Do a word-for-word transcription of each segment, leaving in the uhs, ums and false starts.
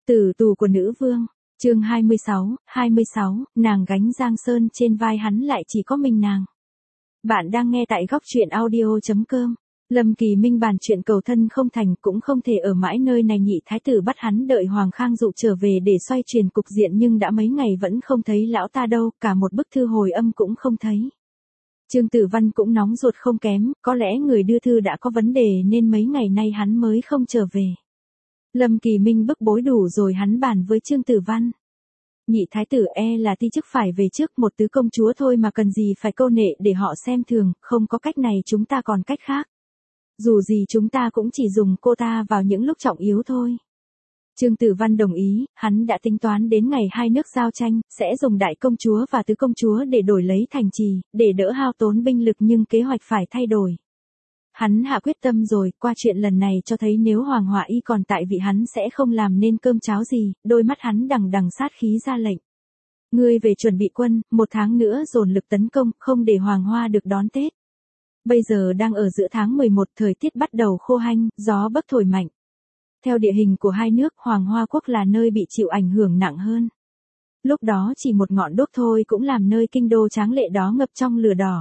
Tử tù của nữ vương, chương hai mươi sáu, hai mươi sáu, nàng gánh Giang Sơn trên vai hắn lại chỉ có mình nàng. Bạn đang nghe tại góc truyện audio chấm com. Lâm Kỳ Minh bàn chuyện cầu thân không thành cũng không thể ở mãi nơi này, nhị thái tử bắt hắn đợi Hoàng Khang Dụ trở về để xoay chuyển cục diện, nhưng đã mấy ngày vẫn không thấy lão ta đâu, cả một bức thư hồi âm cũng không thấy. Trương Tử Văn cũng nóng ruột không kém, có lẽ người đưa thư đã có vấn đề nên mấy ngày nay hắn mới không trở về. Lâm Kỳ Minh bức bối đủ rồi, hắn bàn với Trương Tử Văn. Nhị thái tử e là ti chức phải về trước, một tứ công chúa thôi mà cần gì phải câu nệ để họ xem thường, không có cách này chúng ta còn cách khác. Dù gì chúng ta cũng chỉ dùng cô ta vào những lúc trọng yếu thôi. Trương Tử Văn đồng ý, hắn đã tính toán đến ngày hai nước giao tranh, sẽ dùng đại công chúa và tứ công chúa để đổi lấy thành trì, để đỡ hao tốn binh lực, nhưng kế hoạch phải thay đổi. Hắn hạ quyết tâm rồi, qua chuyện lần này cho thấy nếu Hoàng Họa Y còn tại vị hắn sẽ không làm nên cơm cháo gì, đôi mắt hắn đằng đằng sát khí ra lệnh. Ngươi về chuẩn bị quân, một tháng nữa dồn lực tấn công, không để Hoàng Hoa được đón Tết. Bây giờ đang ở giữa tháng mười một, thời tiết bắt đầu khô hanh, gió bấc thổi mạnh. Theo địa hình của hai nước, Hoàng Hoa Quốc là nơi bị chịu ảnh hưởng nặng hơn. Lúc đó chỉ một ngọn đuốc thôi cũng làm nơi kinh đô tráng lệ đó ngập trong lửa đỏ.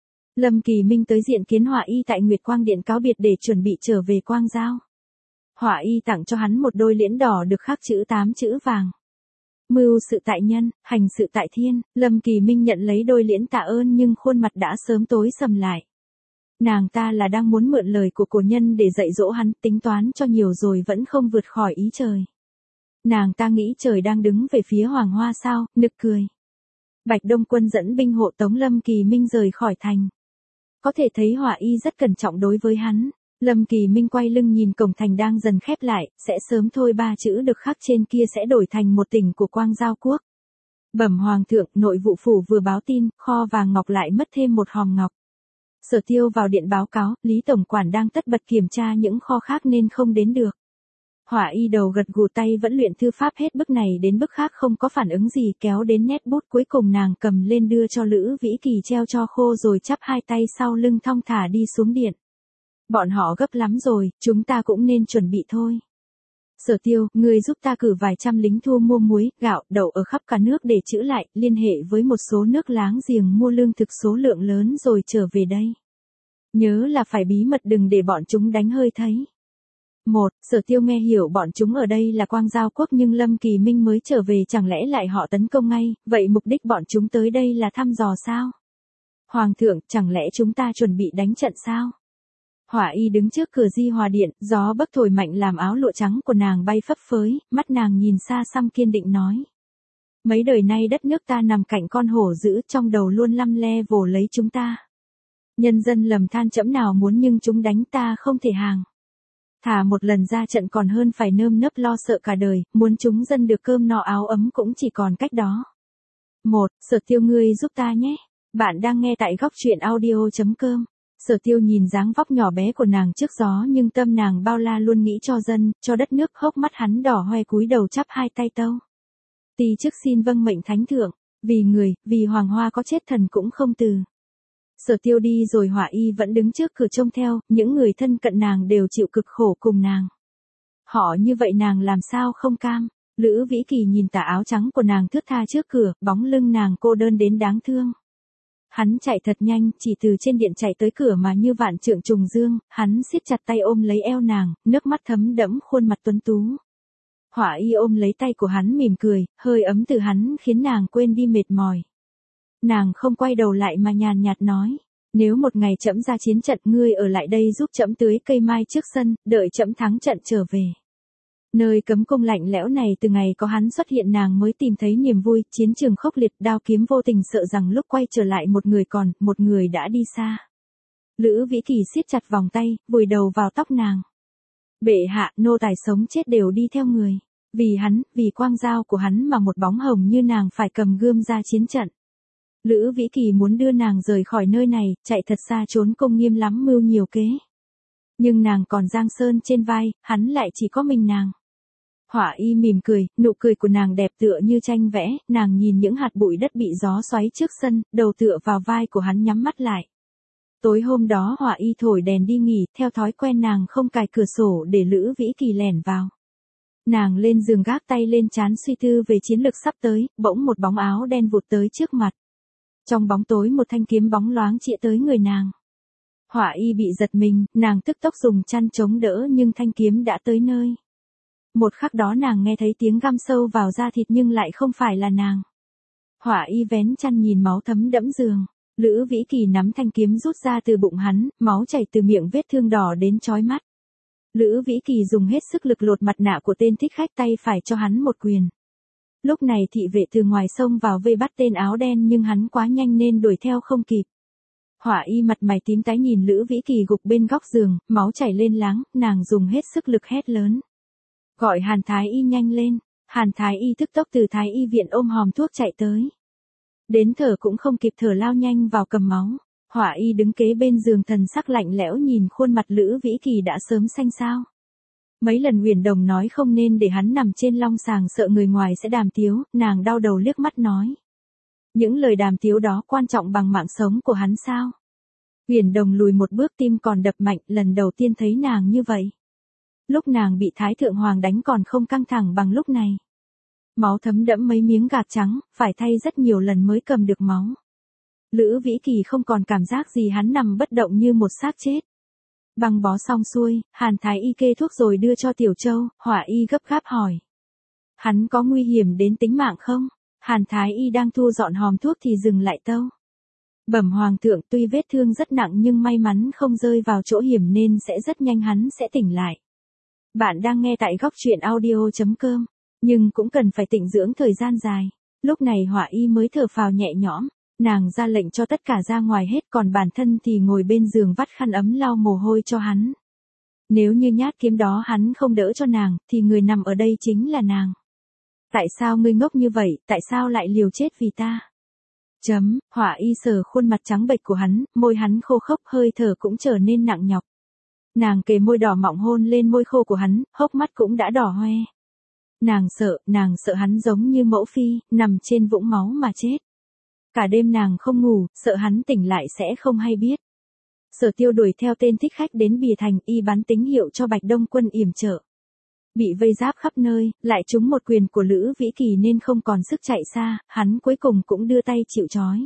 Lâm Kỳ Minh tới diện kiến Họa Y tại Nguyệt Quang Điện cáo biệt để chuẩn bị trở về Quang Giao. Họa Y tặng cho hắn một đôi liễn đỏ được khắc chữ tám chữ vàng. Mưu sự tại nhân, hành sự tại thiên. Lâm Kỳ Minh nhận lấy đôi liễn tạ ơn nhưng khuôn mặt đã sớm tối sầm lại. Nàng ta là đang muốn mượn lời của cổ nhân để dạy dỗ hắn, tính toán cho nhiều rồi vẫn không vượt khỏi ý trời. Nàng ta nghĩ trời đang đứng về phía Hoàng Hoa sao, nực cười. Bạch Đông Quân dẫn binh hộ tống Lâm Kỳ Minh rời khỏi thành. Có thể thấy Họa Y rất cẩn trọng đối với hắn. Lâm Kỳ Minh quay lưng nhìn cổng thành đang dần khép lại, sẽ sớm thôi ba chữ được khắc trên kia sẽ đổi thành một tỉnh của Quang Giao Quốc. Bẩm Hoàng thượng, nội vụ phủ vừa báo tin, kho vàng ngọc lại mất thêm một hòm ngọc. Sở Tiêu vào điện báo cáo, Lý Tổng Quản đang tất bật kiểm tra những kho khác nên không đến được. Họa Y đầu gật gù, tay vẫn luyện thư pháp hết bức này đến bức khác không có phản ứng gì, kéo đến nét bút cuối cùng nàng cầm lên đưa cho Lữ Vĩ Kỳ treo cho khô rồi chắp hai tay sau lưng thong thả đi xuống điện. Bọn họ gấp lắm rồi, chúng ta cũng nên chuẩn bị thôi. Sở Tiêu, ngươi giúp ta cử vài trăm lính thu mua muối, gạo, đậu ở khắp cả nước để trữ lại, liên hệ với một số nước láng giềng mua lương thực số lượng lớn rồi trở về đây. Nhớ là phải bí mật, đừng để bọn chúng đánh hơi thấy. Một, Sở Tiêu nghe hiểu bọn chúng ở đây là Quang Giao Quốc nhưng Lâm Kỳ Minh mới trở về, chẳng lẽ lại họ tấn công ngay, vậy mục đích bọn chúng tới đây là thăm dò sao? Hoàng thượng, chẳng lẽ chúng ta chuẩn bị đánh trận sao? Họa Y đứng trước cửa Di Hòa Điện, gió bấc thổi mạnh làm áo lụa trắng của nàng bay phấp phới, mắt nàng nhìn xa xăm kiên định nói. Mấy đời nay đất nước ta nằm cạnh con hổ dữ, trong đầu luôn lăm le vồ lấy chúng ta. Nhân dân lầm than chẫm nào muốn nhưng chúng đánh ta không thể hàng. Thả một lần ra trận còn hơn phải nơm nớp lo sợ cả đời, muốn chúng dân được cơm no áo ấm cũng chỉ còn cách đó. Một, Sở Tiêu ngươi giúp ta nhé. Bạn đang nghe tại góc truyện audio chấm com. Sở Tiêu nhìn dáng vóc nhỏ bé của nàng trước gió nhưng tâm nàng bao la luôn nghĩ cho dân, cho đất nước, hốc mắt hắn đỏ hoe cúi đầu chắp hai tay tâu. Tỳ chức xin vâng mệnh thánh thượng, vì người, vì Hoàng Hoa có chết thần cũng không từ. Sở Tiêu đi rồi Họa Y vẫn đứng trước cửa trông theo, những người thân cận nàng đều chịu cực khổ cùng nàng. Họ như vậy nàng làm sao không cam. Lữ Vĩ Kỳ nhìn tà áo trắng của nàng thướt tha trước cửa, bóng lưng nàng cô đơn đến đáng thương. Hắn chạy thật nhanh, chỉ từ trên điện chạy tới cửa mà như vạn trượng trùng dương, hắn siết chặt tay ôm lấy eo nàng, nước mắt thấm đẫm khuôn mặt tuấn tú. Họa Y ôm lấy tay của hắn mỉm cười, hơi ấm từ hắn khiến nàng quên đi mệt mỏi. Nàng không quay đầu lại mà nhàn nhạt nói, nếu một ngày trẫm ra chiến trận ngươi ở lại đây giúp trẫm tưới cây mai trước sân, đợi trẫm thắng trận trở về. Nơi cấm cung lạnh lẽo này từ ngày có hắn xuất hiện nàng mới tìm thấy niềm vui, chiến trường khốc liệt, đao kiếm vô tình, sợ rằng lúc quay trở lại một người còn, một người đã đi xa. Lữ Vĩ Kỳ siết chặt vòng tay, vùi đầu vào tóc nàng. Bệ hạ, nô tài sống chết đều đi theo người. Vì hắn, vì Quang Giao của hắn mà một bóng hồng như nàng phải cầm gươm ra chiến trận. Lữ Vĩ Kỳ muốn đưa nàng rời khỏi nơi này, chạy thật xa trốn công nghiêm lắm mưu nhiều kế. Nhưng nàng còn Giang Sơn trên vai, hắn lại chỉ có mình nàng. Họa Y mỉm cười, nụ cười của nàng đẹp tựa như tranh vẽ, nàng nhìn những hạt bụi đất bị gió xoáy trước sân, đầu tựa vào vai của hắn nhắm mắt lại. Tối hôm đó Họa Y thổi đèn đi nghỉ, theo thói quen nàng không cài cửa sổ để Lữ Vĩ Kỳ lẻn vào. Nàng lên giường gác tay lên trán suy tư về chiến lược sắp tới, bỗng một bóng áo đen vụt tới trước mặt. Trong bóng tối một thanh kiếm bóng loáng chĩa tới người nàng. Hỏa Y bị giật mình, nàng tức tốc dùng chăn chống đỡ nhưng thanh kiếm đã tới nơi. Một khắc đó nàng nghe thấy tiếng găm sâu vào da thịt nhưng lại không phải là nàng. Hỏa Y vén chăn nhìn máu thấm đẫm giường. Lữ Vĩ Kỳ nắm thanh kiếm rút ra từ bụng hắn, máu chảy từ miệng vết thương đỏ đến chói mắt. Lữ Vĩ Kỳ dùng hết sức lực lột mặt nạ của tên thích khách tay phải cho hắn một quyền. Lúc này thị vệ từ ngoài xông vào vây bắt tên áo đen nhưng hắn quá nhanh nên đuổi theo không kịp. Hỏa Y mặt mày tím tái nhìn Lữ Vĩ Kỳ gục bên góc giường, máu chảy lên láng, nàng dùng hết sức lực hét lớn. Gọi Hàn Thái Y nhanh lên. Hàn Thái Y tức tốc từ Thái Y viện ôm hòm thuốc chạy tới. Đến thở cũng không kịp thở lao nhanh vào cầm máu. Hỏa Y đứng kế bên giường thần sắc lạnh lẽo nhìn khuôn mặt Lữ Vĩ Kỳ đã sớm xanh xao. Mấy lần Huyền Đồng nói không nên để hắn nằm trên long sàng sợ người ngoài sẽ đàm tiếu, nàng đau đầu liếc mắt nói. Những lời đàm tiếu đó quan trọng bằng mạng sống của hắn sao? Huyền Đồng lùi một bước tim còn đập mạnh, lần đầu tiên thấy nàng như vậy. Lúc nàng bị Thái Thượng Hoàng đánh còn không căng thẳng bằng lúc này. Máu thấm đẫm mấy miếng gạc trắng, phải thay rất nhiều lần mới cầm được máu. Lữ Vĩ Kỳ không còn cảm giác gì, hắn nằm bất động như một xác chết. Băng bó xong xuôi, Hàn Thái Y kê thuốc rồi đưa cho Tiểu Châu, Hỏa Y gấp gáp hỏi. Hắn có nguy hiểm đến tính mạng không? Hàn Thái Y đang thu dọn hòm thuốc thì dừng lại tâu. Bẩm Hoàng thượng, tuy vết thương rất nặng nhưng may mắn không rơi vào chỗ hiểm nên sẽ rất nhanh hắn sẽ tỉnh lại. Bạn đang nghe tại góc truyện audio chấm com, nhưng cũng cần phải tĩnh dưỡng thời gian dài. Lúc này Hỏa Y mới thở phào nhẹ nhõm, nàng ra lệnh cho tất cả ra ngoài hết còn bản thân thì ngồi bên giường vắt khăn ấm lau mồ hôi cho hắn. Nếu như nhát kiếm đó hắn không đỡ cho nàng, thì người nằm ở đây chính là nàng. Tại sao ngươi ngốc như vậy, tại sao lại liều chết vì ta? Chấm, Hỏa Y sờ khuôn mặt trắng bệch của hắn, môi hắn khô khốc, hơi thở cũng trở nên nặng nhọc. Nàng kề môi đỏ mọng hôn lên môi khô của hắn, hốc mắt cũng đã đỏ hoe. Nàng sợ, nàng sợ hắn giống như mẫu phi, nằm trên vũng máu mà chết. Cả đêm nàng không ngủ, sợ hắn tỉnh lại sẽ không hay biết. Sở Tiêu đuổi theo tên thích khách đến Bìa Thành, y bắn tín hiệu cho Bạch Đông Quân yểm trợ. Bị vây giáp khắp nơi, lại trúng một quyền của Lữ Vĩ Kỳ nên không còn sức chạy xa, hắn cuối cùng cũng đưa tay chịu trói.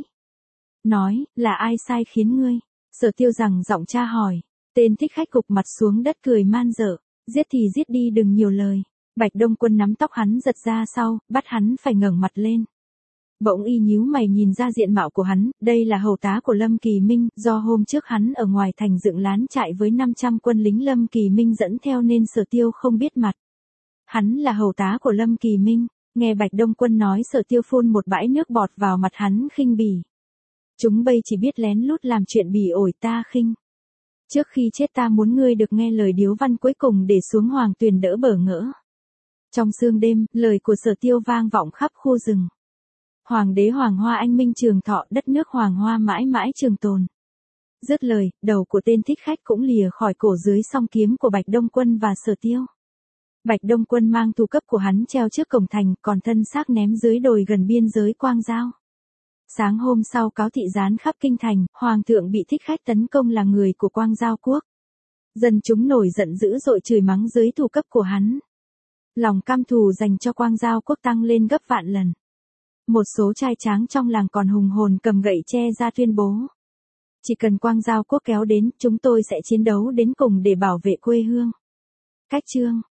Nói, là ai sai khiến ngươi? Sở Tiêu rằng giọng tra hỏi. Tên thích khách gục mặt xuống đất cười man dợ. Giết thì giết đi, đừng nhiều lời. Bạch Đông Quân nắm tóc hắn giật ra sau, bắt hắn phải ngẩng mặt lên. Bỗng y nhíu mày nhìn ra diện mạo của hắn, đây là hầu tá của Lâm Kỳ Minh, do hôm trước hắn ở ngoài thành dựng lán trại với năm trăm quân lính Lâm Kỳ Minh dẫn theo nên Sở Tiêu không biết mặt. Hắn là hầu tá của Lâm Kỳ Minh, nghe Bạch Đông Quân nói Sở Tiêu phun một bãi nước bọt vào mặt hắn khinh bỉ. Chúng bây chỉ biết lén lút làm chuyện bỉ ổi ta khinh. Trước khi chết ta muốn ngươi được nghe lời điếu văn cuối cùng để xuống hoàng tuyền đỡ bỡ ngỡ. Trong sương đêm, lời của Sở Tiêu vang vọng khắp khu rừng. Hoàng đế Hoàng Hoa anh minh trường thọ, đất nước Hoàng Hoa mãi mãi trường tồn. Dứt lời, đầu của tên thích khách cũng lìa khỏi cổ dưới song kiếm của Bạch Đông Quân và Sở Tiêu. Bạch Đông Quân mang tù cấp của hắn treo trước cổng thành, còn thân xác ném dưới đồi gần biên giới Quang Giao. Sáng hôm sau cáo thị gián khắp kinh thành, Hoàng thượng bị thích khách tấn công là người của Quang Giao quốc. Dân chúng nổi giận dữ dội chửi mắng dưới tù cấp của hắn. Lòng căm thù dành cho Quang Giao quốc tăng lên gấp vạn lần. Một số trai tráng trong làng còn hùng hồn cầm gậy tre ra tuyên bố. Chỉ cần Quang Giao quốc kéo đến, chúng tôi sẽ chiến đấu đến cùng để bảo vệ quê hương. Cách chương